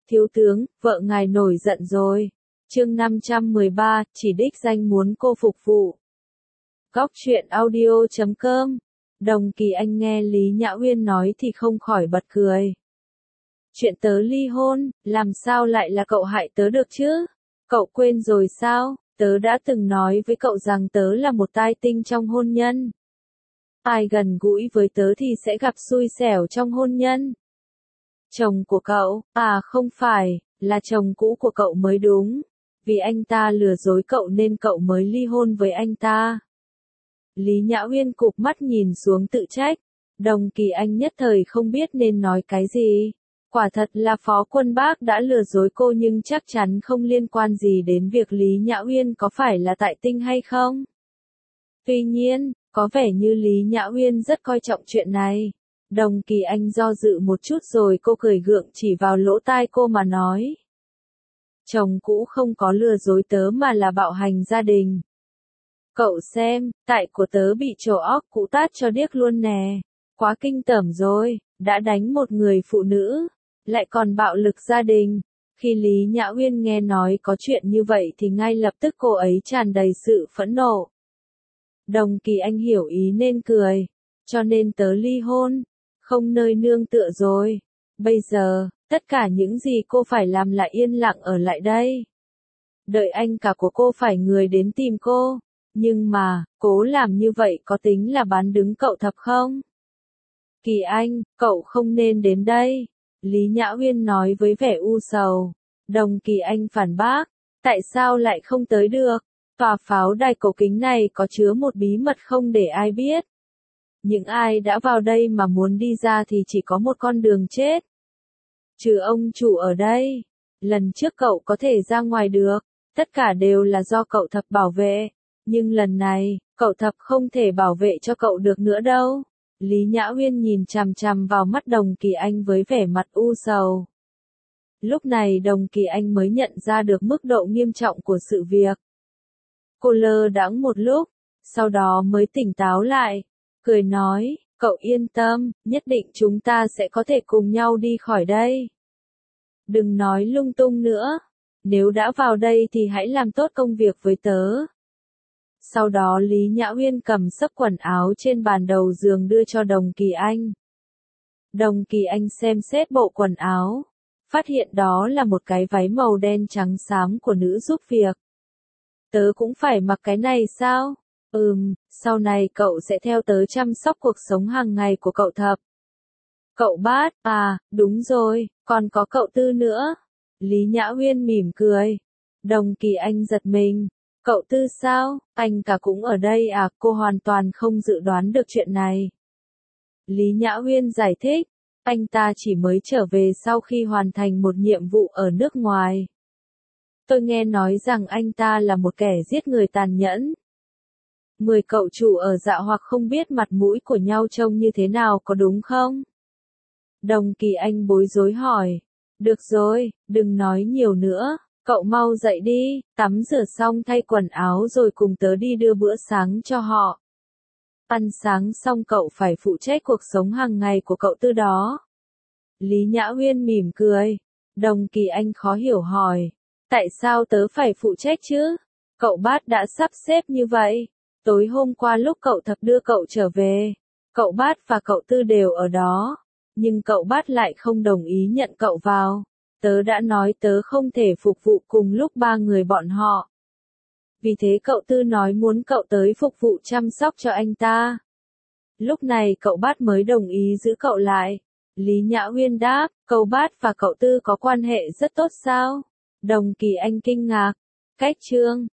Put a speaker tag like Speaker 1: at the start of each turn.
Speaker 1: Thiếu tướng, vợ ngài nổi giận rồi. Chương 513, chỉ đích danh muốn cô phục vụ. Góc truyện audio.com. Đồng Kỳ Anh nghe Lý Nhã Uyên nói thì không khỏi bật cười. Chuyện tớ ly hôn, làm sao lại là cậu hại tớ được chứ? Cậu quên rồi sao? Tớ đã từng nói với cậu rằng tớ là một tai tinh trong hôn nhân. Ai gần gũi với tớ thì sẽ gặp xui xẻo trong hôn nhân. Chồng của cậu, à không phải, là chồng cũ của cậu mới đúng. Vì anh ta lừa dối cậu nên cậu mới ly hôn với anh ta. Lý Nhã Uyên cụp mắt nhìn xuống tự trách. Đồng Kỳ Anh nhất thời không biết nên nói cái gì. Quả thật là Phó Quân Bác đã lừa dối cô nhưng chắc chắn không liên quan gì đến việc Lý Nhã Uyên có phải là tại tinh hay không. Tuy nhiên, có vẻ như Lý Nhã Uyên rất coi trọng chuyện này. Đồng Kỳ Anh do dự một chút rồi cô cười gượng chỉ vào lỗ tai cô mà nói. Chồng cũ không có lừa dối tớ mà là bạo hành gia đình. Cậu xem, tại của tớ bị trổ óc cũ tát cho điếc luôn nè. Quá kinh tởm rồi, đã đánh một người phụ nữ, lại còn bạo lực gia đình. Khi Lý Nhã Uyên nghe nói có chuyện như vậy thì ngay lập tức cô ấy tràn đầy sự phẫn nộ. Đồng Kỳ Anh hiểu ý nên cười. Cho nên tớ ly hôn, không nơi nương tựa rồi. Bây giờ, tất cả những gì cô phải làm là yên lặng ở lại đây. Đợi anh cả của cô phải người đến tìm cô. Nhưng mà, cố làm như vậy có tính là bán đứng cậu thật không? Kỳ Anh, cậu không nên đến đây. Lý Nhã Uyên nói với vẻ u sầu. Đồng Kỳ Anh phản bác. Tại sao lại không tới được? Tòa pháo đài cổ kính này có chứa một bí mật không để ai biết. Những ai đã vào đây mà muốn đi ra thì chỉ có một con đường chết. Trừ ông chủ ở đây. Lần trước cậu có thể ra ngoài được. Tất cả đều là do cậu Thập bảo vệ. Nhưng lần này, cậu Thập không thể bảo vệ cho cậu được nữa đâu. Lý Nhã Uyên nhìn chằm chằm vào mắt Đồng Kỳ Anh với vẻ mặt u sầu. Lúc này Đồng Kỳ Anh mới nhận ra được mức độ nghiêm trọng của sự việc. Cô lơ đãng một lúc, sau đó mới tỉnh táo lại, cười nói, cậu yên tâm, nhất định chúng ta sẽ có thể cùng nhau đi khỏi đây. Đừng nói lung tung nữa, nếu đã vào đây thì hãy làm tốt công việc với tớ. Sau đó Lý Nhã Uyên cầm xấp quần áo trên bàn đầu giường đưa cho Đồng Kỳ Anh. Đồng Kỳ Anh xem xét bộ quần áo, phát hiện đó là một cái váy màu đen trắng xám của nữ giúp việc. Tớ cũng phải mặc cái này sao? Sau này cậu sẽ theo tớ chăm sóc cuộc sống hàng ngày của cậu Thập. Cậu Bát, à, đúng rồi, còn có cậu Tư nữa. Lý Nhã Uyên mỉm cười. Đồng Kỳ Anh giật mình. Cậu Tư sao? Anh cả cũng ở đây à? Cô hoàn toàn không dự đoán được chuyện này. Lý Nhã Uyên giải thích. Anh ta chỉ mới trở về sau khi hoàn thành một nhiệm vụ ở nước ngoài. Tôi nghe nói rằng anh ta là một kẻ giết người tàn nhẫn. 10 cậu chủ ở Dạ Hoặc không biết mặt mũi của nhau trông như thế nào có đúng không? Đồng Kỳ Anh bối rối hỏi. Được rồi, đừng nói nhiều nữa. Cậu mau dậy đi, tắm rửa xong thay quần áo rồi cùng tớ đi đưa bữa sáng cho họ. Ăn sáng xong cậu phải phụ trách cuộc sống hàng ngày của cậu Tư đó. Lý Nhã Uyên mỉm cười. Đồng Kỳ Anh khó hiểu hỏi. Tại sao tớ phải phụ trách chứ? Cậu Bát đã sắp xếp như vậy. Tối hôm qua lúc cậu Thập đưa cậu trở về, cậu Bát và cậu Tư đều ở đó. Nhưng cậu Bát lại không đồng ý nhận cậu vào. Tớ đã nói tớ không thể phục vụ cùng lúc 3 người bọn họ. Vì thế cậu Tư nói muốn cậu tới phục vụ chăm sóc cho anh ta. Lúc này cậu Bát mới đồng ý giữ cậu lại. Lý Nhã Uyên đáp, cậu Bát và cậu Tư có quan hệ rất tốt sao? Đồng Kỳ Anh kinh ngạc. Cách chương